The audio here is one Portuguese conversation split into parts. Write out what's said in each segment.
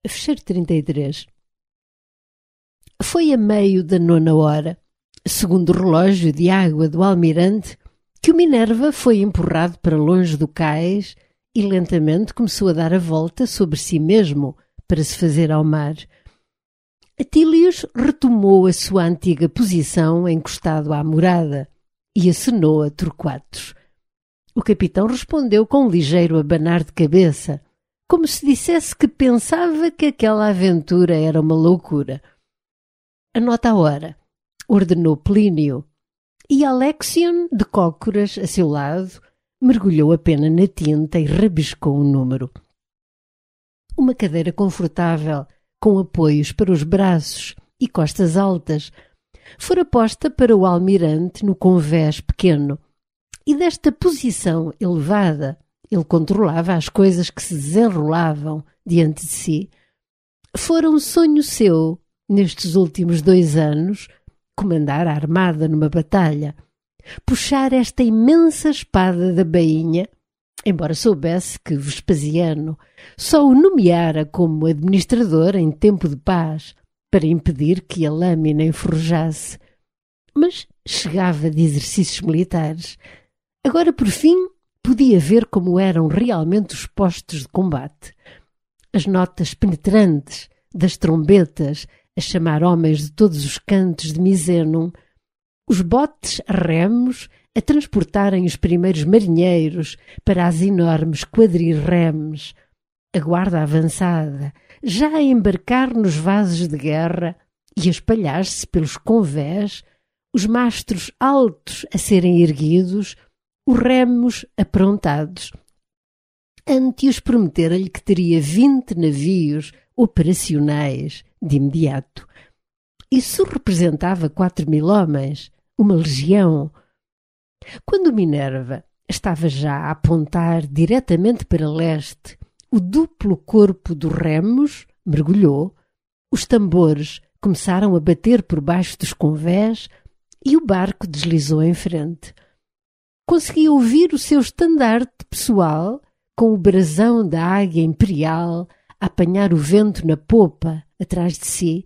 Fecheiro 33. Foi a meio da 9ª, segundo o relógio de água do almirante, que o Minerva foi empurrado para longe do cais e lentamente começou a dar a volta sobre si mesmo para se fazer ao mar. Atílios retomou a sua antiga posição encostado à morada e acenou a Torquatus. O capitão respondeu com um ligeiro abanar de cabeça, como se dissesse que pensava que aquela aventura era uma loucura. Anota a hora, ordenou Plínio, e Alexion, de cócoras a seu lado, mergulhou a pena na tinta e rabiscou um número. Uma cadeira confortável, com apoios para os braços e costas altas, fora posta para o almirante no convés pequeno, e desta posição elevada ele controlava as coisas que se desenrolavam diante de si. Fora um sonho seu, nestes últimos 2 anos, comandar a armada numa batalha, puxar esta imensa espada da bainha, embora soubesse que Vespasiano só o nomeara como administrador em tempo de paz para impedir que a lâmina enferrujasse. Mas chegava de exercícios militares. Agora, por fim, podia ver como eram realmente os postos de combate. As notas penetrantes das trombetas a chamar homens de todos os cantos de Misenum, os botes a remos a transportarem os primeiros marinheiros para as enormes quadrirremes, a guarda avançada já a embarcar nos vasos de guerra e a espalhar-se pelos convés, os mastros altos a serem erguidos, os remos aprontados. Anteos prometera-lhe que teria 20 navios operacionais de imediato. Isso representava 4.000 homens, uma legião. Quando Minerva estava já a apontar diretamente para leste, o duplo corpo dos remos mergulhou, os tambores começaram a bater por baixo dos convés e o barco deslizou em frente. Conseguia ouvir o seu estandarte pessoal, com o brasão da águia imperial a apanhar o vento na popa atrás de si.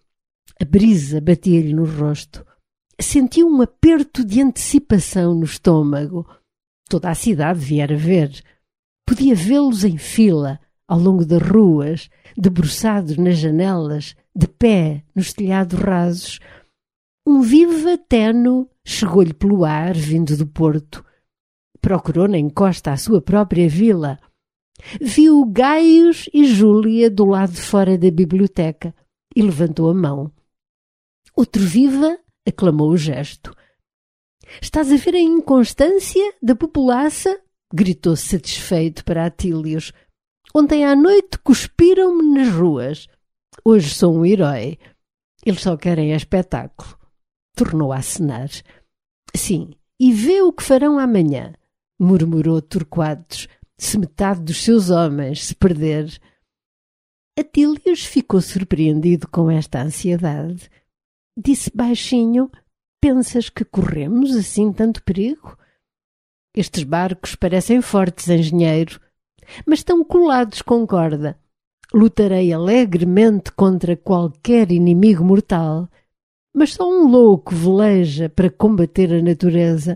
A brisa batia-lhe no rosto. Sentiu um aperto de antecipação no estômago. Toda a cidade viera ver. Podia vê-los em fila, ao longo das ruas, debruçados nas janelas, de pé nos telhados rasos. Um viva ténue chegou-lhe pelo ar vindo do porto. Procurou na encosta à sua própria vila. Viu Gaius e Júlia do lado de fora da biblioteca e levantou a mão. Outro viva aclamou o gesto. «Estás a ver a inconstância da populaça?» gritou satisfeito para Atílios. «Ontem à noite cuspiram-me nas ruas. Hoje sou um herói. Eles só querem espetáculo». Tornou a acenar. «Sim, e vê o que farão amanhã», murmurou Torquatus, se metade dos seus homens se perder. Atílios ficou surpreendido com esta ansiedade. Disse baixinho: «Pensas que corremos assim tanto perigo? Estes barcos parecem fortes, engenheiro, mas estão colados com corda. Lutarei alegremente contra qualquer inimigo mortal, mas só um louco veleja para combater a natureza».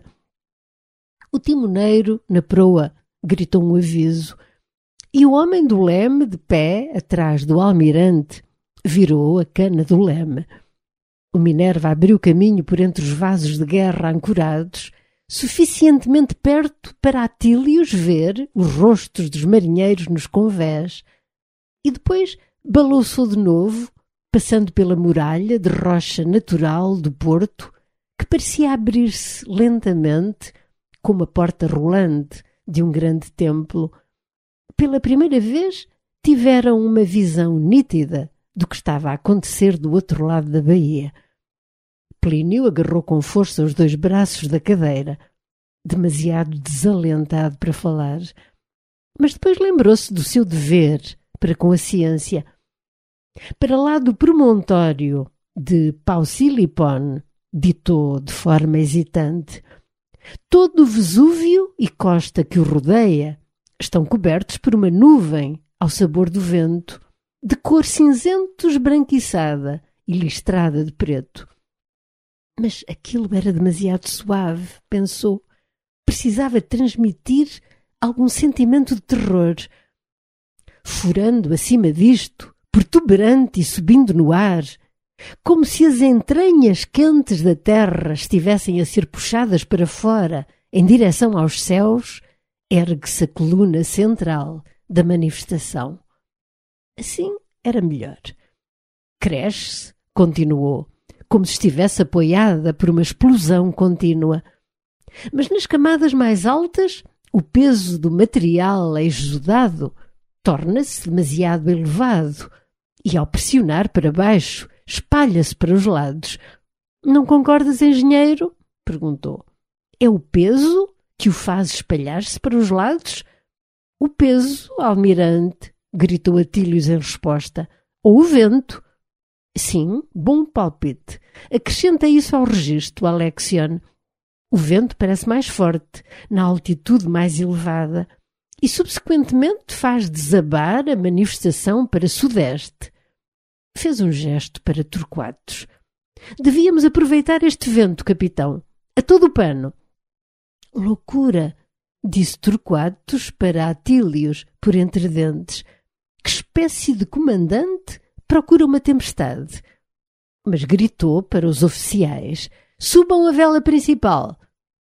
O timoneiro, na proa, gritou um aviso, e o homem do leme, de pé, atrás do almirante, virou a cana do leme. O Minerva abriu caminho por entre os vasos de guerra ancorados, suficientemente perto para Atílios ver os rostos dos marinheiros nos convés, e depois balouçou de novo, passando pela muralha de rocha natural do porto, que parecia abrir-se lentamente, como a porta rolante de um grande templo. Pela primeira vez tiveram uma visão nítida do que estava a acontecer do outro lado da baía. Plínio agarrou com força os 2 braços da cadeira, demasiado desalentado para falar, mas depois lembrou-se do seu dever para com a ciência. Para lá do promontório de Pausilipon, ditou de forma hesitante, todo o Vesúvio e costa que o rodeia estão cobertos por uma nuvem ao sabor do vento. de cor cinzento esbranquiçada e listrada de preto. Mas aquilo era demasiado suave, pensou. Precisava transmitir algum sentimento de terror. Furando acima disto, protuberante e subindo no ar, como se as entranhas quentes da terra estivessem a ser puxadas para fora, em direção aos céus, ergue-se a coluna central da manifestação. Assim era melhor. Cresce, continuou, como se estivesse apoiada por uma explosão contínua. Mas nas camadas mais altas, o peso do material exudado torna-se demasiado elevado e, ao pressionar para baixo, espalha-se para os lados. Não concordas, engenheiro? Perguntou. É o peso que o faz espalhar-se para os lados? O peso, almirante, gritou Atílios em resposta. Ou o vento. Sim, bom palpite. Acrescenta isso ao registro, Alexion. O vento parece mais forte, na altitude mais elevada, e subsequentemente faz desabar a manifestação para sudeste. Fez um gesto para Torquatus. Devíamos aproveitar este vento, capitão, a todo o pano. Loucura, disse Torquatus para Atílios, por entre dentes. Que espécie de comandante procura uma tempestade? Mas gritou para os oficiais. Subam a vela principal.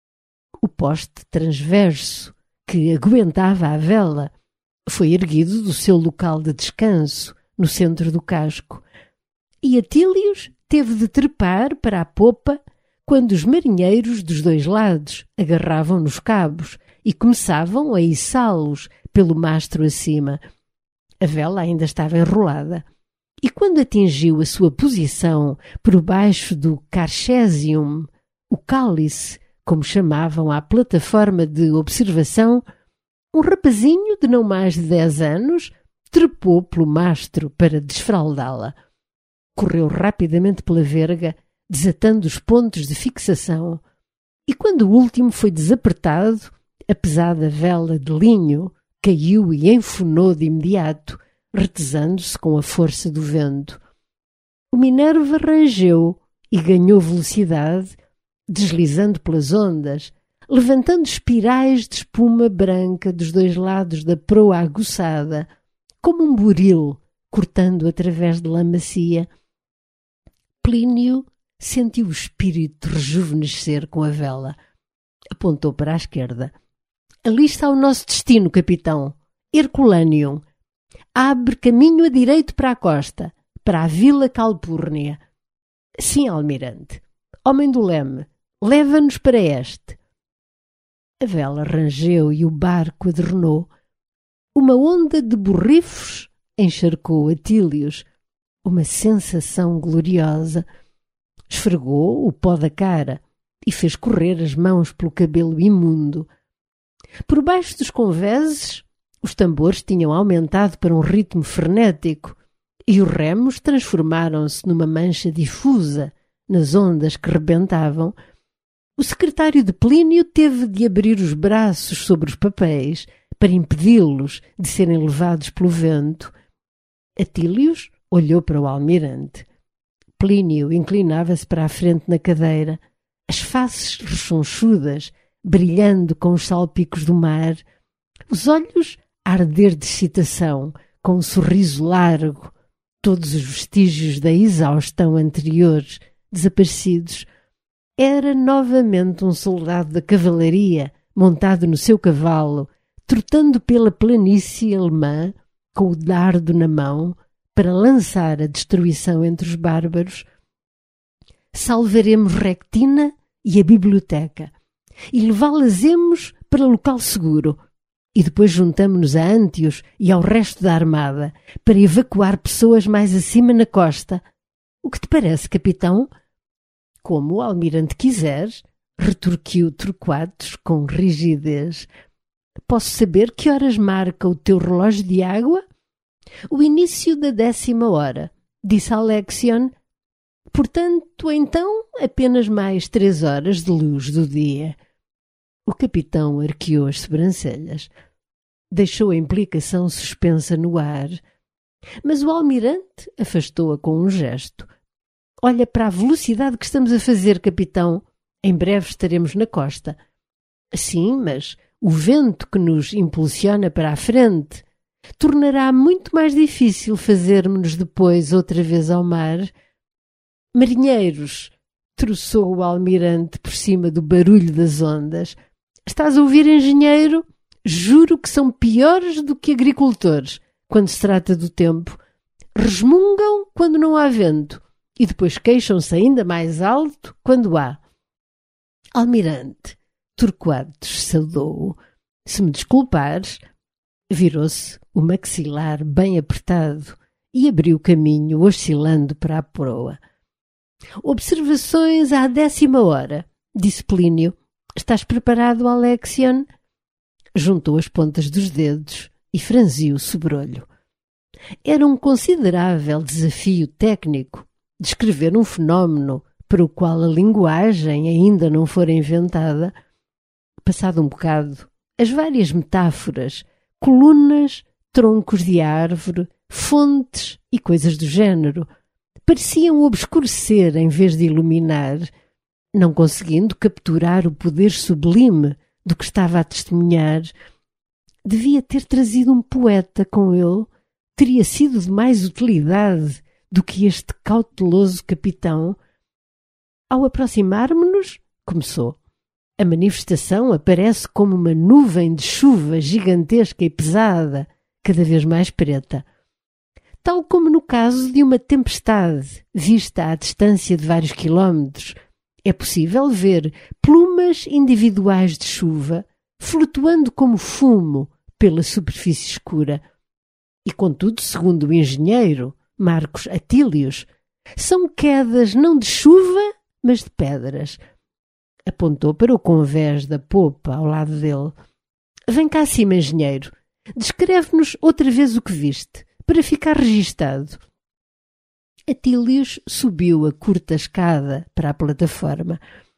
O poste transverso que aguentava a vela foi erguido do seu local de descanso, no centro do casco, e Atílios teve de trepar para a popa quando os marinheiros dos dois lados agarravam nos cabos e começavam a içá-los pelo mastro acima. A vela ainda estava enrolada, e quando atingiu a sua posição por baixo do Carchesium, o cálice, como chamavam à plataforma de observação, um rapazinho de não mais de 10 anos trepou pelo mastro para desfraldá-la. Correu rapidamente pela verga, desatando os pontos de fixação, e quando o último foi desapertado, a pesada vela de linho caiu e enfunou de imediato, retesando-se com a força do vento. O Minerva rangeu e ganhou velocidade, deslizando pelas ondas, levantando espirais de espuma branca dos dois lados da proa aguçada, como um buril cortando através de lã macia. Plínio sentiu o espírito rejuvenescer com a vela. Apontou para a esquerda. Ali está o nosso destino, capitão. Herculanium. Abre caminho a direito para a costa, para a Vila Calpurnia. Sim, almirante. Homem do leme, leva-nos para este. A vela rangeu e o barco adornou. Uma onda de borrifos encharcou Atílios. Uma sensação gloriosa. Esfregou o pó da cara e fez correr as mãos pelo cabelo imundo. Por baixo dos conveses, os tambores tinham aumentado para um ritmo frenético e os remos transformaram-se numa mancha difusa nas ondas que rebentavam. O secretário de Plínio teve de abrir os braços sobre os papéis para impedi-los de serem levados pelo vento. Atílios olhou para o almirante. Plínio inclinava-se para a frente na cadeira, as faces rechonchudas, brilhando com os salpicos do mar, os olhos a arder de excitação, com um sorriso largo, todos os vestígios da exaustão anterior desaparecidos. Era novamente um soldado da cavalaria, montado no seu cavalo, trotando pela planície alemã, com o dardo na mão, para lançar a destruição entre os bárbaros. Salvaremos Rectina e a biblioteca, e levá-las-emos para local seguro, e depois juntamo-nos a Antios e ao resto da armada, para evacuar pessoas mais acima na costa. O que te parece, capitão? Como o almirante quiser, retorquiu Torquatus com rigidez. Posso saber que horas marca o teu relógio de água? O início da 10ª hora, disse Alexion. Portanto, então, apenas mais 3 horas de luz do dia. O capitão arqueou as sobrancelhas. Deixou a implicação suspensa no ar. Mas o almirante afastou-a com um gesto. Olha para a velocidade que estamos a fazer, capitão. Em breve estaremos na costa. Sim, mas o vento que nos impulsiona para a frente tornará muito mais difícil fazermos-nos depois outra vez ao mar. Marinheiros, troçou o almirante por cima do barulho das ondas. Estás a ouvir, engenheiro? Juro que são piores do que agricultores quando se trata do tempo. Resmungam quando não há vento e depois queixam-se ainda mais alto quando há. Almirante, Torquatus saudou-o. Se me desculpares, virou-se o maxilar bem apertado e abriu caminho, oscilando para a proa. Observações à 10ª hora, disse Plínio. Estás preparado, Alexion? Juntou as pontas dos dedos e franziu o sobrolho. Era um considerável desafio técnico descrever um fenómeno para o qual a linguagem ainda não fora inventada. Passado um bocado, as várias metáforas, colunas, troncos de árvore, fontes e coisas do género, pareciam obscurecer em vez de iluminar, não conseguindo capturar o poder sublime do que estava a testemunhar. Devia ter trazido um poeta com ele, teria sido de mais utilidade do que este cauteloso capitão. Ao aproximarmos-nos, começou. A manifestação aparece como uma nuvem de chuva gigantesca e pesada, cada vez mais preta. Tal como no caso de uma tempestade, vista à distância de vários quilómetros, é possível ver plumas individuais de chuva flutuando como fumo pela superfície escura. E, contudo, segundo o engenheiro Marcos Atílios, são quedas não de chuva, mas de pedras. Apontou para o convés da popa ao lado dele. Vem cá acima, engenheiro. Descreve-nos outra vez o que viste, para ficar registado. Atílios subiu a curta escada para a plataforma.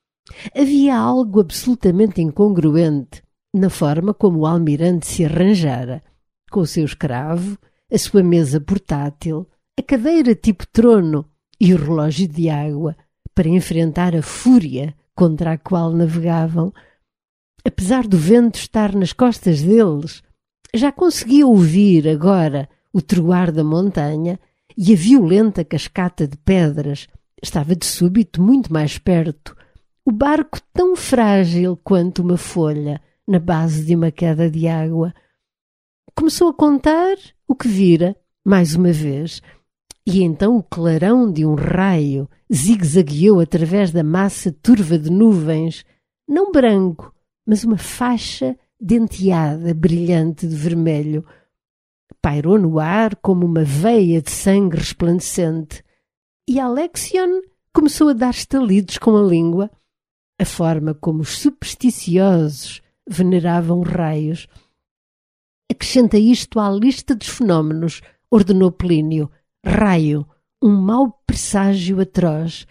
Havia algo absolutamente incongruente na forma como o almirante se arranjara, com o seu escravo, a sua mesa portátil, a cadeira tipo trono e o relógio de água, para enfrentar a fúria contra a qual navegavam. Apesar do vento estar nas costas deles, já conseguia ouvir agora o troar da montanha e a violenta cascata de pedras estava de súbito muito mais perto, o barco tão frágil quanto uma folha na base de uma queda de água. Começou a contar o que vira, mais uma vez, e então o clarão de um raio zigue-zagueou através da massa turva de nuvens, não branco, mas uma faixa denteada, brilhante de vermelho. Pairou no ar como uma veia de sangue resplandecente, e Alexion começou a dar estalidos com a língua, a forma como os supersticiosos veneravam raios. Acrescenta isto à lista dos fenómenos, ordenou Plínio. Raio, um mau presságio atroz.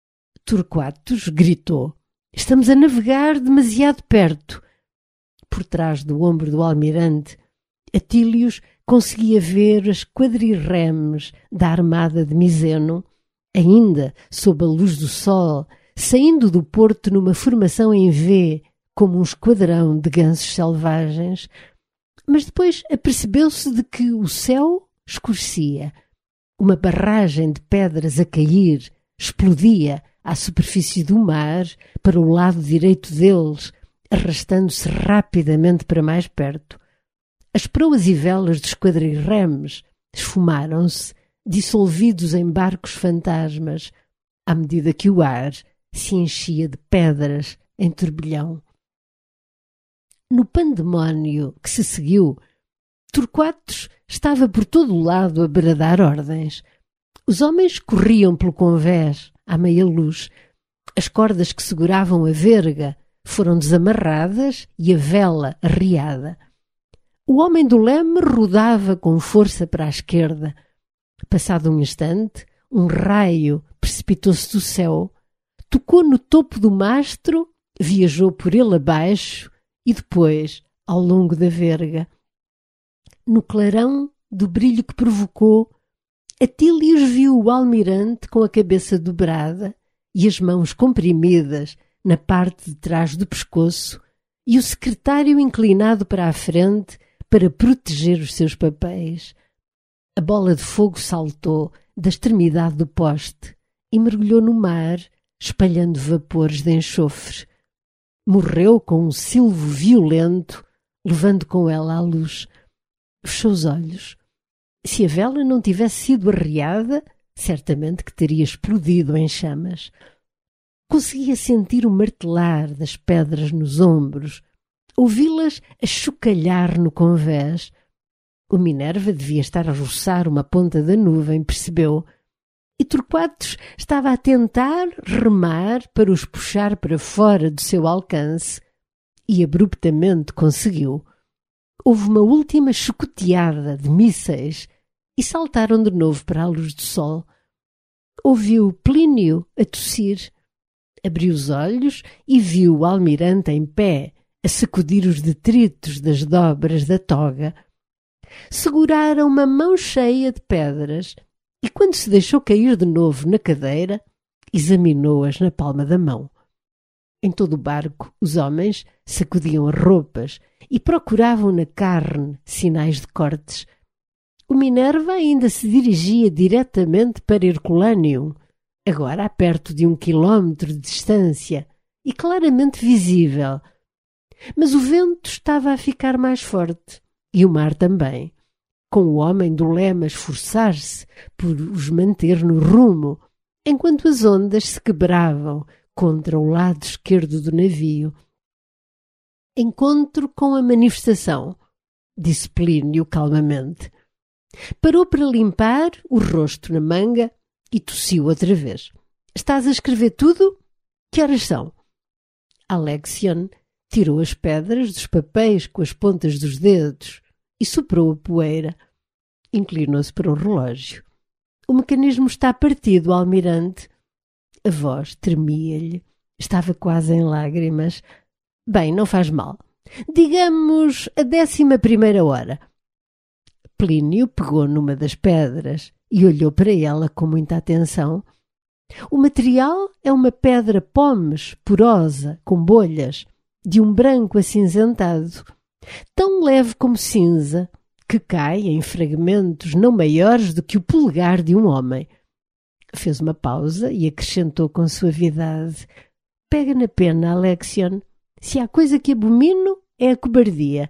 Torquatus gritou. Estamos a navegar demasiado perto. Por trás do ombro do almirante, Atílios conseguia ver as quadrirremes da armada de Miseno, ainda sob a luz do sol, saindo do porto numa formação em V, como um esquadrão de gansos selvagens. Mas depois apercebeu-se de que o céu escurecia. Uma barragem de pedras a cair explodia à superfície do mar para o lado direito deles, arrastando-se rapidamente para mais perto. As proas e velas dos quadrirremes esfumaram-se, dissolvidos em barcos fantasmas, à medida que o ar se enchia de pedras em turbilhão. No pandemónio que se seguiu, Torquatus estava por todo o lado a bradar ordens. Os homens corriam pelo convés, à meia luz. As cordas que seguravam a verga foram desamarradas e a vela arriada. O homem do leme rodava com força para a esquerda. Passado um instante, um raio precipitou-se do céu, tocou no topo do mastro, viajou por ele abaixo e depois ao longo da verga. No clarão do brilho que provocou, Atílios viu o almirante com a cabeça dobrada e as mãos comprimidas na parte de trás do pescoço e o secretário inclinado para a frente para proteger os seus papéis. A bola de fogo saltou da extremidade do poste e mergulhou no mar, espalhando vapores de enxofre. Morreu com um silvo violento, levando com ela a luz. Fechou os olhos. Se a vela não tivesse sido arreada, certamente que teria explodido em chamas. Conseguia sentir o martelar das pedras nos ombros, ouvi-las a chocalhar no convés. O Minerva devia estar a roçar uma ponta da nuvem, percebeu, e Torquatus estava a tentar remar para os puxar para fora do seu alcance, e abruptamente conseguiu. Houve uma última chicoteada de mísseis e saltaram de novo para a luz do sol. Ouviu Plínio a tossir. Abriu os olhos e viu o almirante em pé, a sacudir os detritos das dobras da toga. Segurara uma mão cheia de pedras e, quando se deixou cair de novo na cadeira, examinou-as na palma da mão. Em todo o barco, os homens sacudiam as roupas e procuravam na carne sinais de cortes. O Minerva ainda se dirigia diretamente para Herculaneum, agora a perto de 1 quilómetro de distância e claramente visível. Mas o vento estava a ficar mais forte e o mar também, com o homem do leme a esforçar-se por os manter no rumo, enquanto as ondas se quebravam contra o lado esquerdo do navio. Encontro com a manifestação, disse Plínio calmamente. Parou para limpar o rosto na manga e tossiu outra vez. Estás a escrever tudo? Que horas são? Alexion tirou as pedras dos papéis com as pontas dos dedos e soprou a poeira. Inclinou-se para o relógio. O mecanismo está partido, almirante. A voz tremia-lhe. Estava quase em lágrimas. Bem, não faz mal. Digamos a 11ª hora. Plínio pegou numa das pedras e olhou para ela com muita atenção. O material é uma pedra pómez, porosa, com bolhas, de um branco acinzentado, tão leve como cinza, que cai em fragmentos não maiores do que o polegar de um homem. Fez uma pausa e acrescentou com suavidade. Pega na pena, Alexion. Se há coisa que abomino, é a cobardia.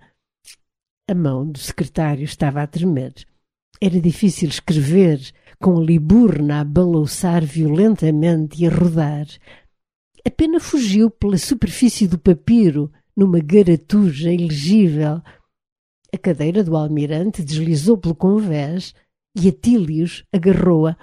A mão do secretário estava a tremer. Era difícil escrever com a liburna a balouçar violentamente e a rodar. A pena fugiu pela superfície do papiro numa garatuja ilegível. A cadeira do almirante deslizou pelo convés e Atílios agarrou-a.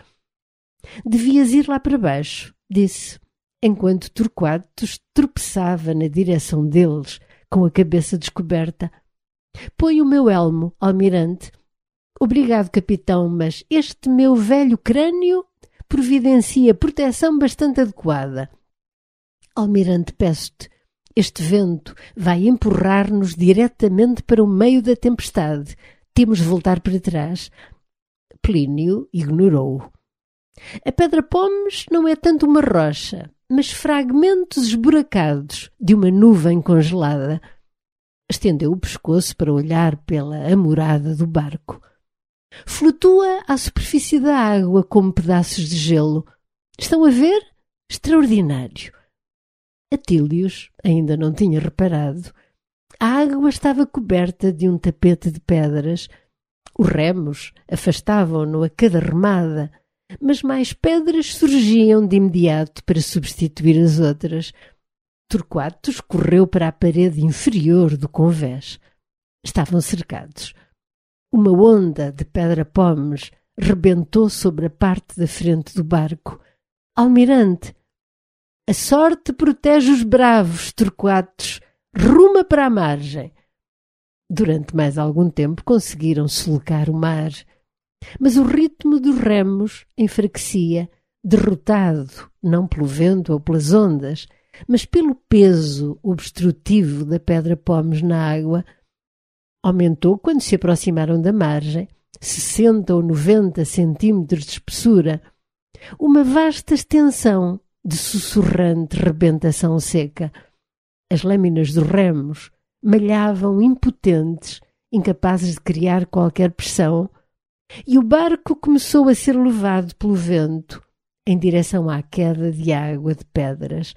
Devias ir lá para baixo, disse, enquanto Torquatus tropeçava na direção deles com a cabeça descoberta. Põe o meu elmo, almirante. Obrigado, capitão, mas este meu velho crânio providencia proteção bastante adequada. Almirante, peço-te, este vento vai empurrar-nos diretamente para o meio da tempestade. Temos de voltar para trás. Plínio ignorou-o. A pedra pómez não é tanto uma rocha, mas fragmentos esburacados de uma nuvem congelada. Estendeu o pescoço para olhar pela amorada do barco. Flutua à superfície da água como pedaços de gelo. Estão a ver? Extraordinário. Atílios ainda não tinha reparado. A água estava coberta de um tapete de pedras. Os remos afastavam-no a cada remada, mas mais pedras surgiam de imediato para substituir as outras. Torquatus correu para a parede inferior do convés. Estavam cercados. Uma onda de pedra pómez rebentou sobre a parte da frente do barco. Almirante! A sorte protege os bravos, Torquatus. Ruma para a margem. Durante mais algum tempo conseguiram sulcar o mar. Mas o ritmo dos remos enfraquecia, derrotado não pelo vento ou pelas ondas, mas pelo peso obstrutivo da pedra pómez na água. Aumentou quando se aproximaram da margem 60 ou 90 centímetros de espessura, uma vasta extensão de sussurrante rebentação seca. As lâminas dos remos malhavam impotentes, incapazes de criar qualquer pressão, e o barco começou a ser levado pelo vento em direção à queda de água de pedras.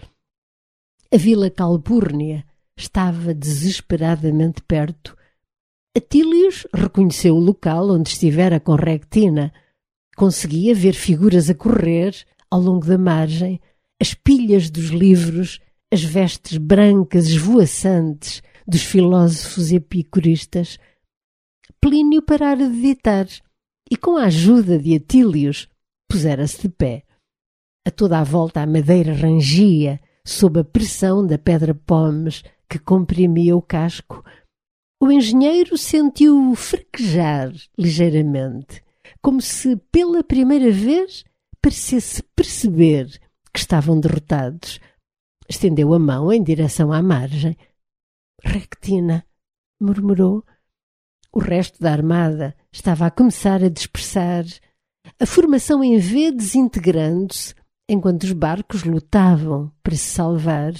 A Vila Calpurnia estava desesperadamente perto. Atílios reconheceu o local onde estivera com Rectina. Conseguia ver figuras a correr ao longo da margem, as pilhas dos livros, as vestes brancas esvoaçantes dos filósofos epicuristas. Plínio parara de ditar e, com a ajuda de Atílios, pusera-se de pé. A toda a volta a madeira rangia sob a pressão da pedra-pomes que comprimia o casco. O engenheiro sentiu-o fraquejar ligeiramente, como se pela primeira vez parecesse perceber que estavam derrotados. Estendeu a mão em direção à margem. Rectina, murmurou. O resto da armada estava a começar a dispersar, a formação em V desintegrando-se, enquanto os barcos lutavam para se salvar.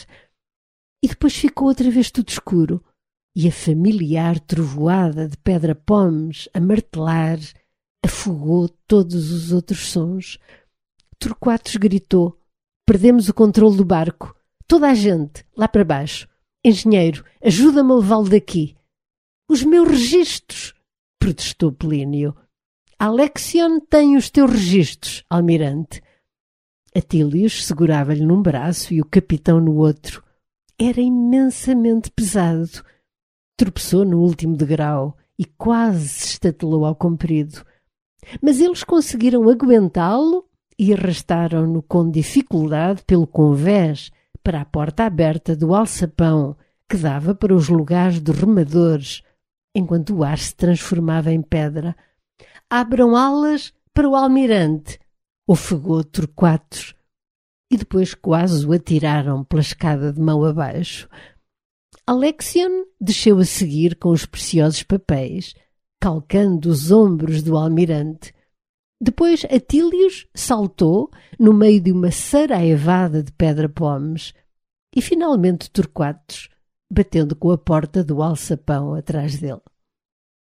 E depois ficou outra vez tudo escuro, e a familiar trovoada de pedra-pomes a martelar afogou todos os outros sons. Torquatus gritou: perdemos o controle do barco. Toda a gente, lá para baixo. Engenheiro, ajuda-me a levá-lo daqui. Os meus registros, protestou Plínio. Alexion tem os teus registros, almirante. Atílios segurava-lhe num braço e o capitão no outro. Era imensamente pesado. Tropeçou no último degrau e quase se estatelou ao comprido. Mas eles conseguiram aguentá-lo e arrastaram-no com dificuldade pelo convés para a porta aberta do alçapão que dava para os lugares dos remadores, enquanto o ar se transformava em pedra. Abram alas para o almirante, ofegou Torquatus, e depois quase o atiraram pela escada de mão abaixo. Alexion desceu a seguir com os preciosos papéis, calcando os ombros do almirante. Depois Atílios saltou no meio de uma saraivada de pedra-pomes e finalmente Torquatus, batendo com a porta do alçapão atrás dele.